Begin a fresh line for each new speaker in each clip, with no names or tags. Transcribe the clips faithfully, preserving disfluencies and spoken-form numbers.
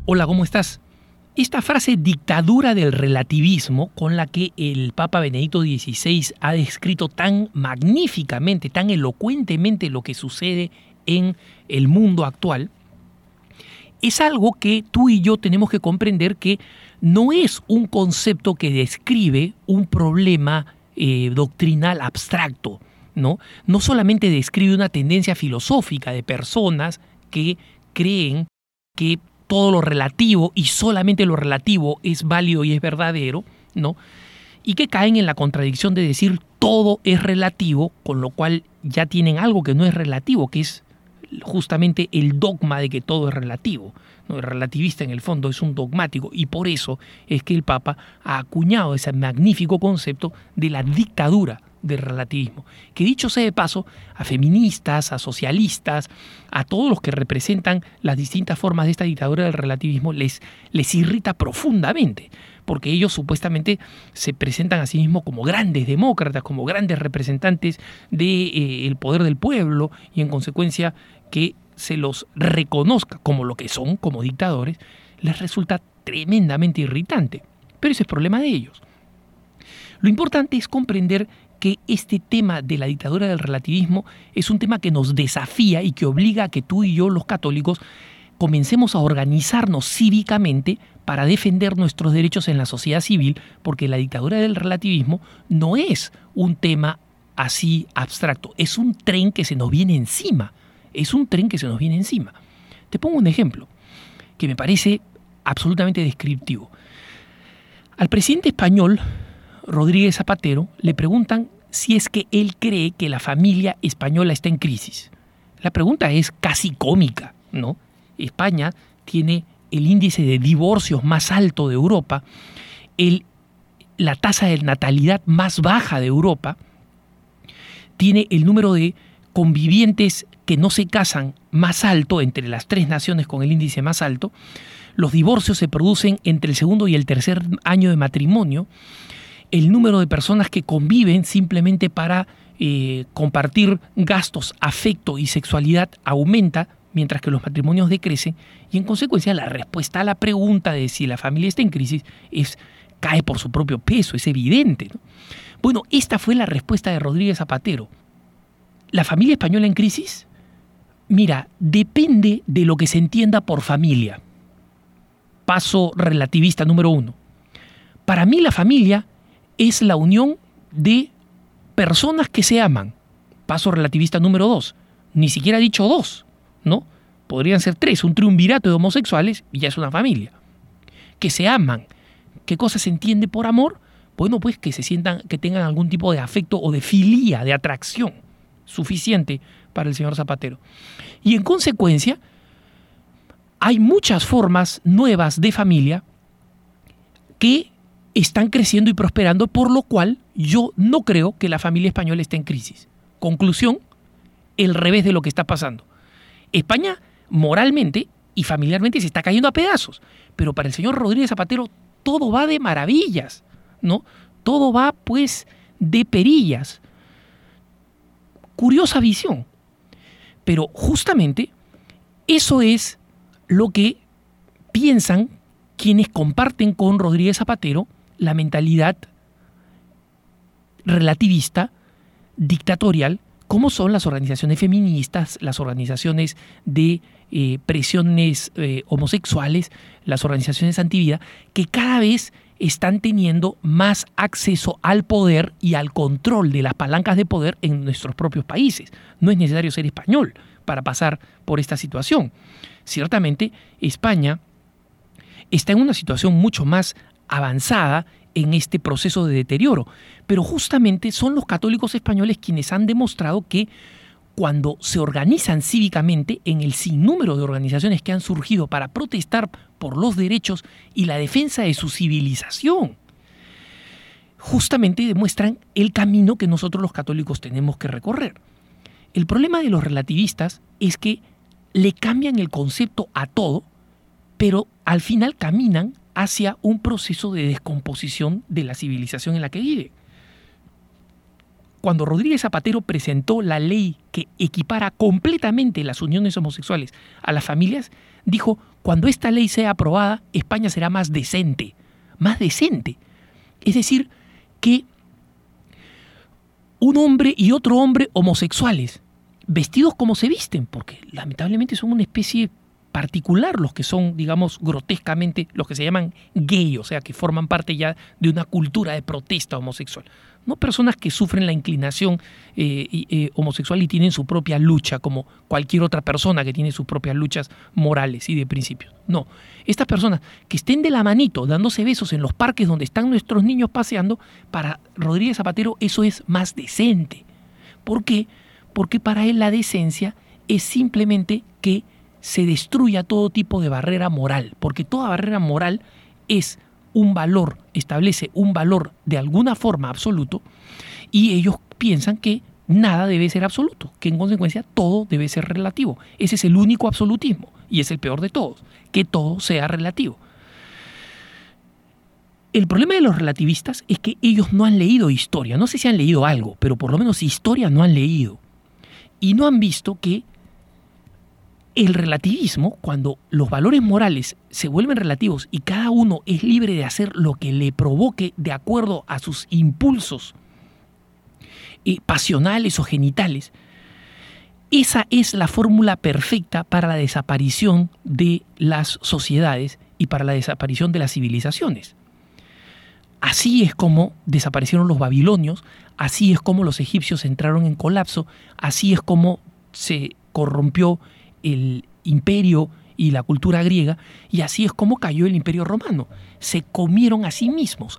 Hola, ¿cómo estás? Esta frase dictadura del relativismo con la que el Papa Benedicto dieciséis ha descrito tan magníficamente, tan elocuentemente lo que sucede en el mundo actual, es algo que tú y yo tenemos que comprender que no es un concepto que describe un problema eh, doctrinal abstracto, ¿no? No solamente describe una tendencia filosófica de personas que creen que todo lo relativo y solamente lo relativo es válido y es verdadero, ¿no? Y que caen en la contradicción de decir todo es relativo, con lo cual ya tienen algo que no es relativo, que es justamente el dogma de que todo es relativo, ¿no? El relativista en el fondo es un dogmático y por eso es que el Papa ha acuñado ese magnífico concepto de la dictadura del relativismo, que dicho sea de paso, a feministas, a socialistas, a todos los que representan las distintas formas de esta dictadura del relativismo les, les irrita profundamente, porque ellos supuestamente se presentan a sí mismos como grandes demócratas, como grandes representantes del eh, poder del pueblo y en consecuencia que se los reconozca como lo que son, como dictadores, les resulta tremendamente irritante. Pero ese es problema de ellos. Lo importante es comprender que este tema de la dictadura del relativismo es un tema que nos desafía y que obliga a que tú y yo, los católicos, comencemos a organizarnos cívicamente para defender nuestros derechos en la sociedad civil, porque la dictadura del relativismo no es un tema así abstracto, es un tren que se nos viene encima, es un tren que se nos viene encima. Te pongo un ejemplo que me parece absolutamente descriptivo. Al presidente español, Rodríguez Zapatero, le preguntan si es que él cree que la familia española está en crisis. La pregunta es casi cómica, ¿no? España tiene el índice de divorcios más alto de Europa, el, la tasa de natalidad más baja de Europa, tiene el número de convivientes que no se casan más alto entre las tres naciones con el índice más alto, los divorcios se producen entre el segundo y el tercer año de matrimonio, el número de personas que conviven simplemente para eh, compartir gastos, afecto y sexualidad aumenta, mientras que los matrimonios decrecen, y en consecuencia la respuesta a la pregunta de si la familia está en crisis es, cae por su propio peso, es evidente, ¿no? Bueno, esta fue la respuesta de Rodríguez Zapatero. ¿La familia española en crisis? Mira, depende de lo que se entienda por familia. Paso relativista número uno. Para mí la familia es la unión de personas que se aman. Paso relativista número dos. Ni siquiera ha dicho dos, ¿no? Podrían ser tres, un triunvirato de homosexuales y ya es una familia. Que se aman. ¿Qué cosa se entiende por amor? Bueno, pues que se sientan, que tengan algún tipo de afecto o de filía, de atracción suficiente para el señor Zapatero. Y en consecuencia, hay muchas formas nuevas de familia que están creciendo y prosperando, por lo cual yo no creo que la familia española esté en crisis. Conclusión, el revés de lo que está pasando. España moralmente y familiarmente se está cayendo a pedazos, pero para el señor Rodríguez Zapatero todo va de maravillas, ¿no? Todo va pues de perillas. Curiosa visión. Pero justamente eso es lo que piensan quienes comparten con Rodríguez Zapatero la mentalidad relativista, dictatorial, como son las organizaciones feministas, las organizaciones de eh, presiones eh, homosexuales, las organizaciones antivida, que cada vez están teniendo más acceso al poder y al control de las palancas de poder en nuestros propios países. No es necesario ser español para pasar por esta situación. Ciertamente, España está en una situación mucho más avanzada en este proceso de deterioro, pero justamente son los católicos españoles quienes han demostrado que cuando se organizan cívicamente en el sinnúmero de organizaciones que han surgido para protestar por los derechos y la defensa de su civilización, justamente demuestran el camino que nosotros los católicos tenemos que recorrer. El problema de los relativistas es que le cambian el concepto a todo, pero al final caminan hacia un proceso de descomposición de la civilización en la que vive. cuando Rodríguez Zapatero presentó la ley que equipara completamente las uniones homosexuales a las familias, dijo, cuando esta ley sea aprobada, España será más decente, más decente. Es decir, que un hombre y otro hombre homosexuales, vestidos como se visten, porque lamentablemente son una especie particular los que son, digamos, grotescamente, los que se llaman gay, o sea, que forman parte ya de una cultura de protesta homosexual. No personas que sufren la inclinación eh, eh, homosexual y tienen su propia lucha, como cualquier otra persona que tiene sus propias luchas morales y de principios. No, estas personas que estén de la manito dándose besos en los parques donde están nuestros niños paseando, para Rodríguez Zapatero eso es más decente. ¿Por qué? Porque para él la decencia es simplemente que se destruya todo tipo de barrera moral, porque toda barrera moral es un valor, establece un valor de alguna forma absoluto, y ellos piensan que nada debe ser absoluto, que en consecuencia todo debe ser relativo. Ese es el único absolutismo, y es el peor de todos, que todo sea relativo. El problema de los relativistas es que ellos no han leído historia, no sé si han leído algo, pero por lo menos historia no han leído, y no han visto que el relativismo, cuando los valores morales se vuelven relativos y cada uno es libre de hacer lo que le provoque de acuerdo a sus impulsos eh, pasionales o genitales, esa es la fórmula perfecta para la desaparición de las sociedades y para la desaparición de las civilizaciones. Así es como desaparecieron los babilonios, así es como los egipcios entraron en colapso, así es como se corrompió el imperio y la cultura griega, y así es como cayó el imperio romano. Se comieron a sí mismos,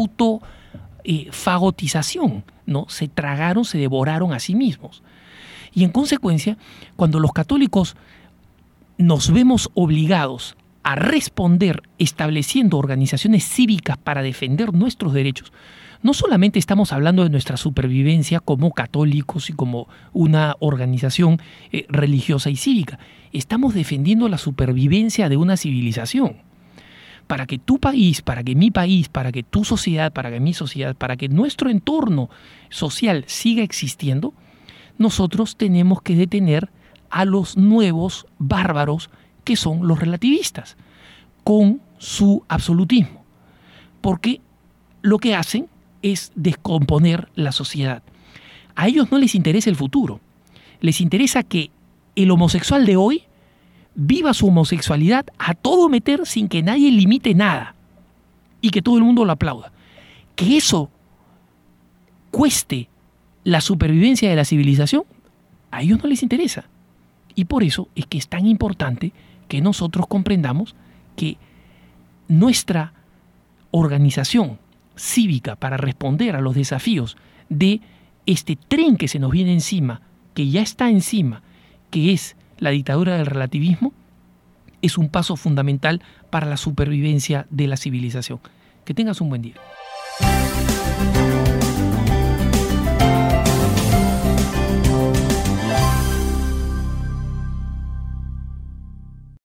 autofagotización, eh, ¿no? Se tragaron, se devoraron a sí mismos. Y en consecuencia, cuando los católicos nos vemos obligados a responder estableciendo organizaciones cívicas para defender nuestros derechos, no solamente estamos hablando de nuestra supervivencia como católicos y como una organización eh, religiosa y cívica, estamos defendiendo la supervivencia de una civilización. Para que tu país, para que mi país, para que tu sociedad, para que mi sociedad, para que nuestro entorno social siga existiendo, nosotros tenemos que detener a los nuevos bárbaros que son los relativistas, con su absolutismo. Porque lo que hacen es descomponer la sociedad. A ellos no les interesa el futuro. Les interesa que el homosexual de hoy viva su homosexualidad a todo meter sin que nadie limite nada y que todo el mundo lo aplauda. Que eso cueste la supervivencia de la civilización, a ellos no les interesa. Y por eso es que es tan importante que nosotros comprendamos que nuestra organización cívica para responder a los desafíos de este tren que se nos viene encima, que ya está encima, que es la dictadura del relativismo, es un paso fundamental para la supervivencia de la civilización. Que tengas un buen día.